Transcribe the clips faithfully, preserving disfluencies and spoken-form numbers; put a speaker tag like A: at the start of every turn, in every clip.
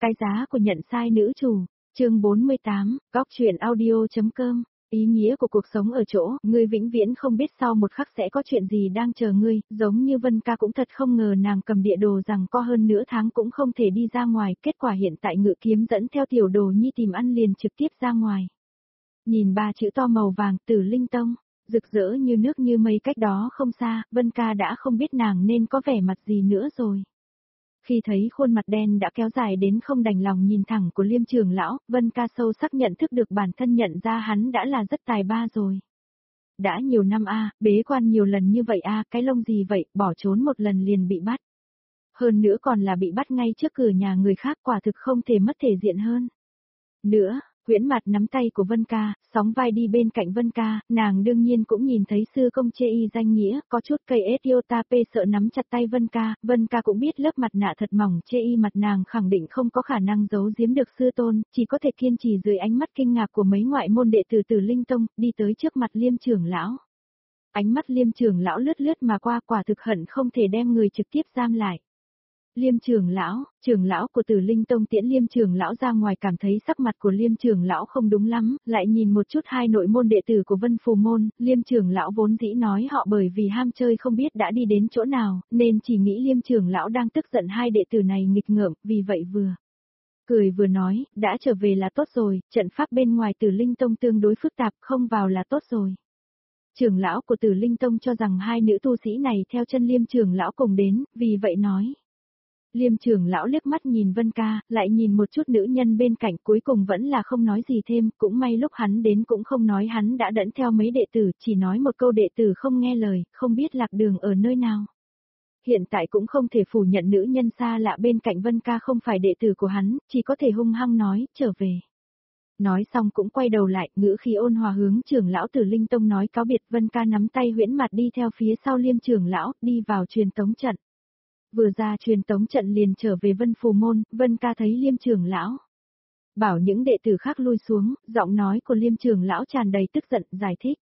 A: Cái giá của nhận sai nữ chủ, chương bốn mươi tám, góc truyện audio.com. Ý nghĩa của cuộc sống ở chỗ, ngươi vĩnh viễn không biết sau một khắc sẽ có chuyện gì đang chờ ngươi, giống như Vân Ca cũng thật không ngờ nàng cầm địa đồ rằng có hơn nửa tháng cũng không thể đi ra ngoài, kết quả hiện tại ngự kiếm dẫn theo tiểu đồ nhi tìm ăn liền trực tiếp ra ngoài. Nhìn ba chữ to màu vàng Tử Linh Tông, rực rỡ như nước như mây cách đó không xa, Vân Ca đã không biết nàng nên có vẻ mặt gì nữa rồi. Khi thấy khuôn mặt đen đã kéo dài đến không đành lòng nhìn thẳng của Liêm trưởng lão, Vân Ca sâu sắc nhận thức được bản thân nhận ra hắn đã là rất tài ba rồi. Đã nhiều năm a, bế quan nhiều lần như vậy a, cái lông gì vậy, bỏ trốn một lần liền bị bắt. Hơn nữa còn là bị bắt ngay trước cửa nhà người khác, quả thực không thể mất thể diện hơn. Nữa, Huyễn Mặt nắm tay của Vân Ca, sóng vai đi bên cạnh Vân Ca, nàng đương nhiên cũng nhìn thấy sư công chê y danh nghĩa, có chút cây Etiotape sợ nắm chặt tay Vân Ca, Vân Ca cũng biết lớp mặt nạ thật mỏng chê y mặt nàng khẳng định không có khả năng giấu giếm được sư tôn, chỉ có thể kiên trì dưới ánh mắt kinh ngạc của mấy ngoại môn đệ tử Tử Linh Tông, đi tới trước mặt Liêm trưởng lão. Ánh mắt Liêm trưởng lão lướt lướt mà qua, quả thực hận không thể đem người trực tiếp giam lại. Liêm trưởng lão, trưởng lão của Tử Linh Tông tiễn Liêm trưởng lão ra ngoài, cảm thấy sắc mặt của Liêm trưởng lão không đúng lắm, lại nhìn một chút hai nội môn đệ tử của Vân Phù môn, Liêm trưởng lão vốn dĩ nói họ bởi vì ham chơi không biết đã đi đến chỗ nào, nên chỉ nghĩ Liêm trưởng lão đang tức giận hai đệ tử này nghịch ngợm, vì vậy vừa cười vừa nói, đã trở về là tốt rồi, trận pháp bên ngoài Tử Linh Tông tương đối phức tạp, không vào là tốt rồi. Trưởng lão của Tử Linh Tông cho rằng hai nữ tu sĩ này theo chân Liêm trưởng lão cùng đến, vì vậy nói. Liêm trưởng lão liếc mắt nhìn Vân Ca, lại nhìn một chút nữ nhân bên cạnh, cuối cùng vẫn là không nói gì thêm, cũng may lúc hắn đến cũng không nói hắn đã dẫn theo mấy đệ tử, chỉ nói một câu đệ tử không nghe lời, không biết lạc đường ở nơi nào. Hiện tại cũng không thể phủ nhận nữ nhân xa lạ bên cạnh Vân Ca không phải đệ tử của hắn, chỉ có thể hung hăng nói, trở về. Nói xong cũng quay đầu lại, ngữ khí ôn hòa hướng trưởng lão Tử Linh Tông nói cáo biệt. Vân Ca nắm tay Huyễn Mặt đi theo phía sau Liêm trưởng lão, đi vào truyền tống trận. Vừa ra truyền tống trận liền trở về Vân Phù môn, Vân Ca thấy Liêm trưởng lão bảo những đệ tử khác lui xuống, giọng nói của Liêm trưởng lão tràn đầy tức giận, giải thích.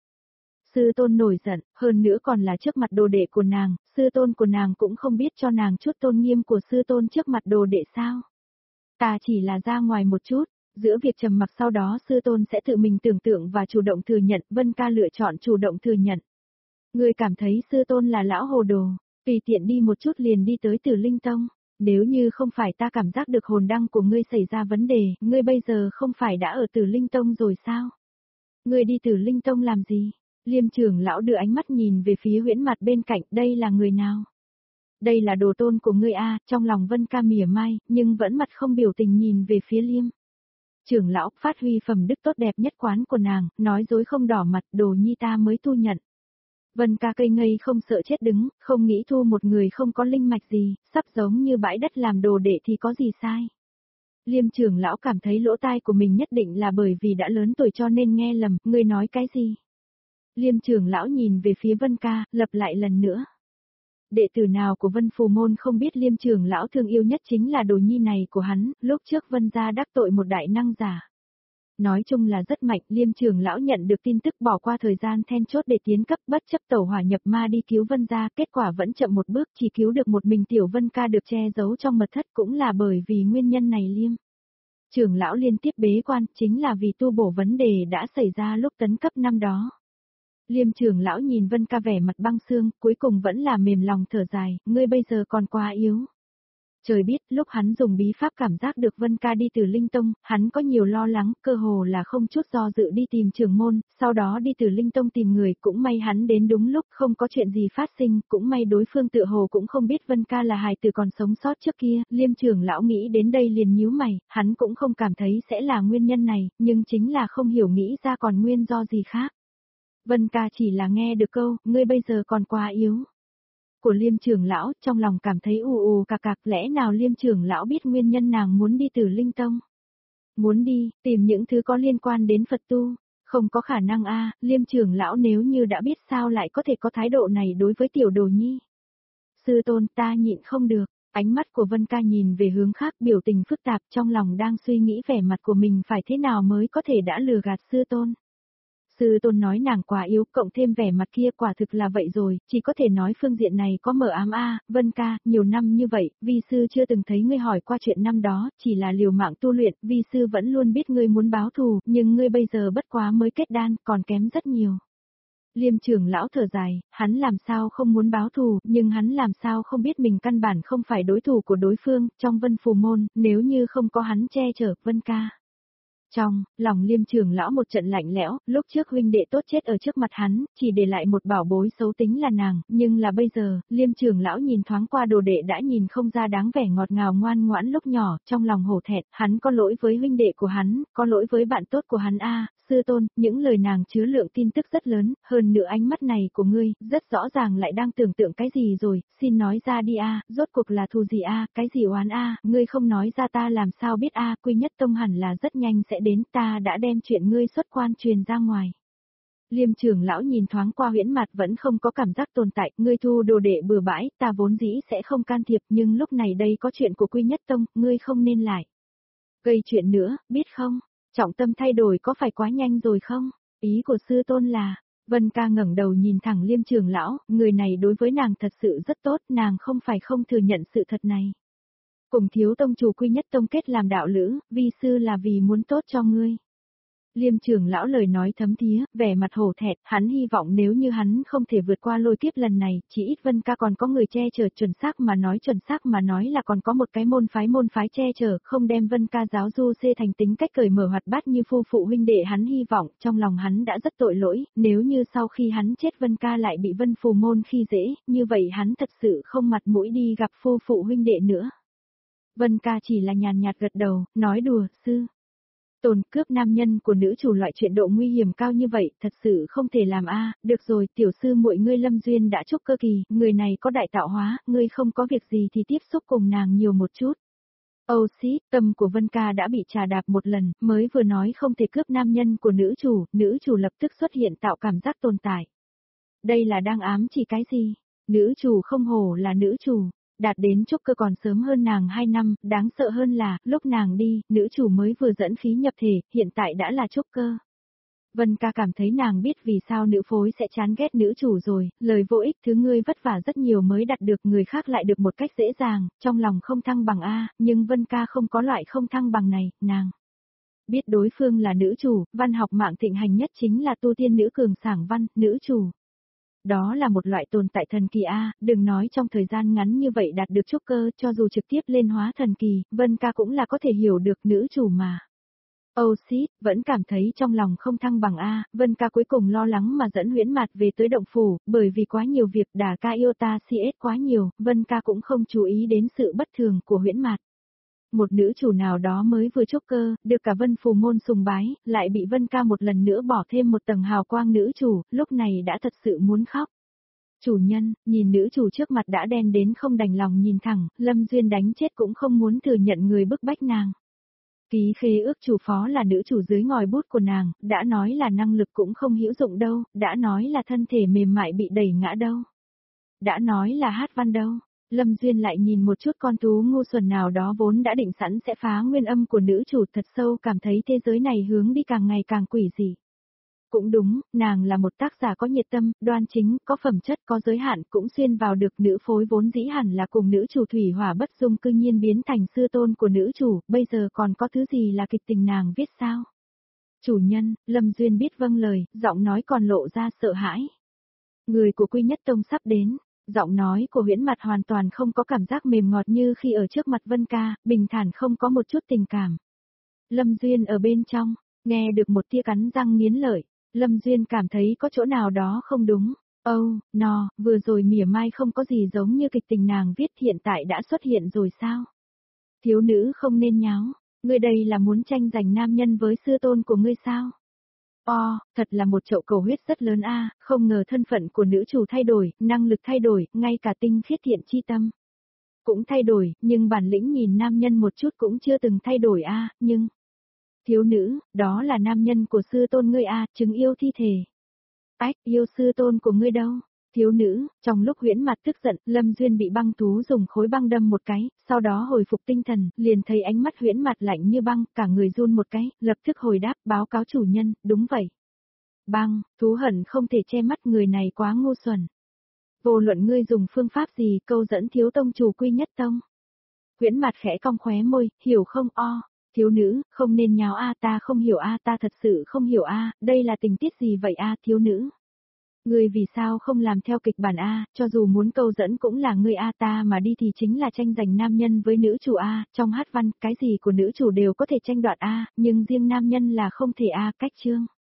A: Sư tôn nổi giận, hơn nữa còn là trước mặt đồ đệ của nàng, sư tôn của nàng cũng không biết cho nàng chút tôn nghiêm của sư tôn trước mặt đồ đệ sao. Ta chỉ là ra ngoài một chút, giữa việc trầm mặc sau đó sư tôn sẽ tự mình tưởng tượng và chủ động thừa nhận, Vân Ca lựa chọn chủ động thừa nhận. Ngươi cảm thấy sư tôn là lão hồ đồ, tùy tiện đi một chút liền đi tới Tử Linh Tông, nếu như không phải ta cảm giác được hồn đăng của ngươi xảy ra vấn đề, ngươi bây giờ không phải đã ở Tử Linh Tông rồi sao? Ngươi đi Tử Linh Tông làm gì? Liêm trưởng lão đưa ánh mắt nhìn về phía Huyễn Mặt bên cạnh, đây là người nào? Đây là đồ tôn của ngươi a, trong lòng Vân Ca mỉa mai, nhưng vẫn mặt không biểu tình nhìn về phía Liêm. Trưởng lão phát huy phẩm đức tốt đẹp nhất quán của nàng, nói dối không đỏ mặt, đồ nhi ta mới thu nhận. Vân Ca cây ngây không sợ chết đứng, không nghĩ thu một người không có linh mạch gì, sắp giống như bãi đất làm đồ đệ thì có gì sai. Liêm trưởng lão cảm thấy lỗ tai của mình nhất định là bởi vì đã lớn tuổi cho nên nghe lầm, ngươi nói cái gì? Liêm trưởng lão nhìn về phía Vân Ca, lặp lại lần nữa. Đệ tử nào của Vân Phù môn không biết Liêm trưởng lão thương yêu nhất chính là đồ nhi này của hắn, lúc trước Vân gia đắc tội một đại năng giả. Nói chung là rất mạnh, Liêm trưởng lão nhận được tin tức bỏ qua thời gian then chốt để tiến cấp, bất chấp tẩu hỏa nhập ma đi cứu Vân gia, kết quả vẫn chậm một bước, chỉ cứu được một mình tiểu Vân Ca được che giấu trong mật thất, cũng là bởi vì nguyên nhân này Liêm trưởng lão liên tiếp bế quan, chính là vì tu bổ vấn đề đã xảy ra lúc tấn cấp năm đó. Liêm trưởng lão nhìn Vân Ca vẻ mặt băng xương, cuối cùng vẫn là mềm lòng thở dài, ngươi bây giờ còn quá yếu. Trời biết, lúc hắn dùng bí pháp cảm giác được Vân Ca đi từ Linh Tông, hắn có nhiều lo lắng, cơ hồ là không chút do dự đi tìm trưởng môn, sau đó đi từ Linh Tông tìm người, cũng may hắn đến đúng lúc, không có chuyện gì phát sinh, cũng may đối phương tự hồ cũng không biết Vân Ca là hài tử còn sống sót trước kia, Liêm trưởng lão nghĩ đến đây liền nhíu mày, hắn cũng không cảm thấy sẽ là nguyên nhân này, nhưng chính là không hiểu nghĩ ra còn nguyên do gì khác. Vân Ca chỉ là nghe được câu, ngươi bây giờ còn quá yếu. Của Liêm trưởng lão, trong lòng cảm thấy ù ù cạc cạc, lẽ nào Liêm trưởng lão biết nguyên nhân nàng muốn đi Tử Linh Tông? Muốn đi, tìm những thứ có liên quan đến Phật tu, không có khả năng a, Liêm trưởng lão nếu như đã biết sao lại có thể có thái độ này đối với tiểu đồ nhi. Sư tôn ta nhịn không được, ánh mắt của Vân Ca nhìn về hướng khác biểu tình phức tạp trong lòng đang suy nghĩ vẻ mặt của mình phải thế nào mới có thể đã lừa gạt sư tôn. Sư tôn nói nàng quá yếu, cộng thêm vẻ mặt kia quả thực là vậy rồi, chỉ có thể nói phương diện này có mờ ám a. Vân ca, nhiều năm như vậy, vi sư chưa từng thấy ngươi hỏi qua chuyện năm đó, chỉ là liều mạng tu luyện, vi sư vẫn luôn biết ngươi muốn báo thù, nhưng ngươi bây giờ bất quá mới kết đan, còn kém rất nhiều. Liêm trưởng lão thở dài, hắn làm sao không muốn báo thù, nhưng hắn làm sao không biết mình căn bản không phải đối thủ của đối phương, trong Vân Phù Môn, nếu như không có hắn che chở, Vân ca. Trong lòng Liêm trưởng lão một trận lạnh lẽo, lúc trước huynh đệ tốt chết ở trước mặt hắn, chỉ để lại một bảo bối xấu tính là nàng, nhưng là bây giờ, Liêm trưởng lão nhìn thoáng qua đồ đệ đã nhìn không ra đáng vẻ ngọt ngào ngoan ngoãn lúc nhỏ, trong lòng hổ thẹn, hắn có lỗi với huynh đệ của hắn, có lỗi với bạn tốt của hắn a. Sư tôn, những lời nàng chứa lượng tin tức rất lớn, hơn nữa ánh mắt này của ngươi, rất rõ ràng lại đang tưởng tượng cái gì rồi, xin nói ra đi a, rốt cuộc là thù gì a, cái gì oán a, ngươi không nói ra ta làm sao biết a, Quy Nhất Tông hẳn là rất nhanh sẽ đến, ta đã đem chuyện ngươi xuất quan truyền ra ngoài. Liêm trưởng lão nhìn thoáng qua Huyễn Mặt vẫn không có cảm giác tồn tại, ngươi thu đồ đệ bừa bãi, ta vốn dĩ sẽ không can thiệp, nhưng lúc này đây có chuyện của Quy Nhất Tông, ngươi không nên lại gây chuyện nữa, biết không? Trọng tâm thay đổi có phải quá nhanh rồi không? Ý của sư tôn là, Vân ca ngẩng đầu nhìn thẳng Liêm trưởng lão, người này đối với nàng thật sự rất tốt, nàng không phải không thừa nhận sự thật này. Cùng thiếu tông chủ Quy Nhất Tông kết làm đạo lữ, vi sư là vì muốn tốt cho ngươi. Liêm trưởng lão lời nói thấm thía, vẻ mặt hổ thẹn, hắn hy vọng nếu như hắn không thể vượt qua lôi kiếp lần này, chỉ ít Vân ca còn có người che chở, chuẩn xác mà nói chuẩn xác mà nói là còn có một cái môn phái môn phái che chở, không đem Vân ca giáo du xê thành tính cách cởi mở hoạt bát như phu phụ huynh đệ. Hắn hy vọng, trong lòng hắn đã rất tội lỗi, nếu như sau khi hắn chết Vân ca lại bị Vân Phù Môn khi dễ, như vậy hắn thật sự không mặt mũi đi gặp phu phụ huynh đệ nữa. Vân ca chỉ là nhàn nhạt gật đầu, nói đùa, sư tôn cướp nam nhân của nữ chủ loại chuyện độ nguy hiểm cao như vậy, thật sự không thể làm a. Được rồi, tiểu sư muội ngươi Lâm Duyên đã trúc cơ kỳ, người này có đại tạo hóa, ngươi không có việc gì thì tiếp xúc cùng nàng nhiều một chút. Âu xí, tâm của Vân ca đã bị trà đạp một lần, mới vừa nói không thể cướp nam nhân của nữ chủ, nữ chủ lập tức xuất hiện tạo cảm giác tồn tại. Đây là đang ám chỉ cái gì? Nữ chủ không hổ là nữ chủ. Đạt đến trúc cơ còn sớm hơn nàng hai năm, đáng sợ hơn là, lúc nàng đi, nữ chủ mới vừa dẫn khí nhập thể, hiện tại đã là trúc cơ. Vân ca cảm thấy nàng biết vì sao nữ phối sẽ chán ghét nữ chủ rồi, lời vô ích thứ ngươi vất vả rất nhiều mới đạt được người khác lại được một cách dễ dàng, trong lòng không thăng bằng A, nhưng Vân ca không có loại không thăng bằng này, nàng biết đối phương là nữ chủ, văn học mạng thịnh hành nhất chính là tu tiên nữ cường sảng văn, nữ chủ. Đó là một loại tồn tại thần kỳ a, đừng nói trong thời gian ngắn như vậy đạt được trúc cơ, cho dù trực tiếp lên hóa thần kỳ, Vân ca cũng là có thể hiểu được nữ chủ mà. Âu xí, vẫn cảm thấy trong lòng không thăng bằng a, Vân ca cuối cùng lo lắng mà dẫn Huyễn Mạt về tới động phủ, bởi vì quá nhiều việc đả ca yêu ta si ết quá nhiều, Vân ca cũng không chú ý đến sự bất thường của Huyễn Mạt. Một nữ chủ nào đó mới vừa trúc cơ, được cả Vân Phù Môn sùng bái, lại bị Vân ca một lần nữa bỏ thêm một tầng hào quang nữ chủ, lúc này đã thật sự muốn khóc. Chủ nhân, nhìn nữ chủ trước mặt đã đen đến không đành lòng nhìn thẳng, Lâm Duyên đánh chết cũng không muốn thừa nhận người bức bách nàng. Ký khế ước chủ phó là nữ chủ dưới ngòi bút của nàng, đã nói là năng lực cũng không hữu dụng đâu, đã nói là thân thể mềm mại bị đẩy ngã đâu. Đã nói là hát văn đâu. Lâm Duyên lại nhìn một chút con thú ngu xuẩn nào đó vốn đã định sẵn sẽ phá nguyên âm của nữ chủ, thật sâu cảm thấy thế giới này hướng đi càng ngày càng quỷ dị. Cũng đúng, nàng là một tác giả có nhiệt tâm, đoan chính, có phẩm chất, có giới hạn, cũng xuyên vào được nữ phối vốn dĩ hẳn là cùng nữ chủ thủy hỏa bất dung cư nhiên biến thành sư tôn của nữ chủ, bây giờ còn có thứ gì là kịch tình nàng viết sao? Chủ nhân, Lâm Duyên biết vâng lời, giọng nói còn lộ ra sợ hãi. Người của Quy Nhất Tông sắp đến. Giọng nói của Huyễn Mạt hoàn toàn không có cảm giác mềm ngọt như khi ở trước mặt Vân ca, bình thản không có một chút tình cảm. Lâm Duyên ở bên trong, nghe được một tia cắn răng nghiến lợi, Lâm Duyên cảm thấy có chỗ nào đó không đúng. Âu, oh, no, vừa rồi mỉa mai không có gì giống như kịch tình nàng viết hiện tại đã xuất hiện rồi sao? Thiếu nữ không nên nháo, ngươi đây là muốn tranh giành nam nhân với sư tôn của ngươi sao? O, oh, thật là một chậu cầu huyết rất lớn a, à, không ngờ thân phận của nữ chủ thay đổi, năng lực thay đổi, ngay cả tinh khiết thiện chi tâm cũng thay đổi, nhưng bản lĩnh nhìn nam nhân một chút cũng chưa từng thay đổi a, à, nhưng thiếu nữ, đó là nam nhân của sư tôn ngươi a, à, chứng yêu thi thể. Ách, yêu sư tôn của ngươi đâu? Thiếu nữ, trong lúc Huyễn Mạt tức giận, Lâm Duyên bị băng thú dùng khối băng đâm một cái, sau đó hồi phục tinh thần, liền thấy ánh mắt Huyễn Mạt lạnh như băng, cả người run một cái, lập tức hồi đáp, báo cáo chủ nhân, đúng vậy. băng, thú hận không thể che mắt người này quá ngu xuẩn. Vô luận ngươi dùng phương pháp gì câu dẫn thiếu tông chủ quy nhất tông. Huyễn mặt khẽ cong khóe môi, hiểu không o, thiếu nữ, không nên nháo a ta không hiểu a ta thật sự không hiểu a đây là tình tiết gì vậy a thiếu nữ. Ngươi vì sao không làm theo kịch bản a cho dù muốn câu dẫn cũng là ngươi a ta mà đi thì chính là tranh giành nam nhân với nữ chủ a trong hát văn, cái gì của nữ chủ đều có thể tranh đoạt a nhưng riêng nam nhân là không thể a cách chương.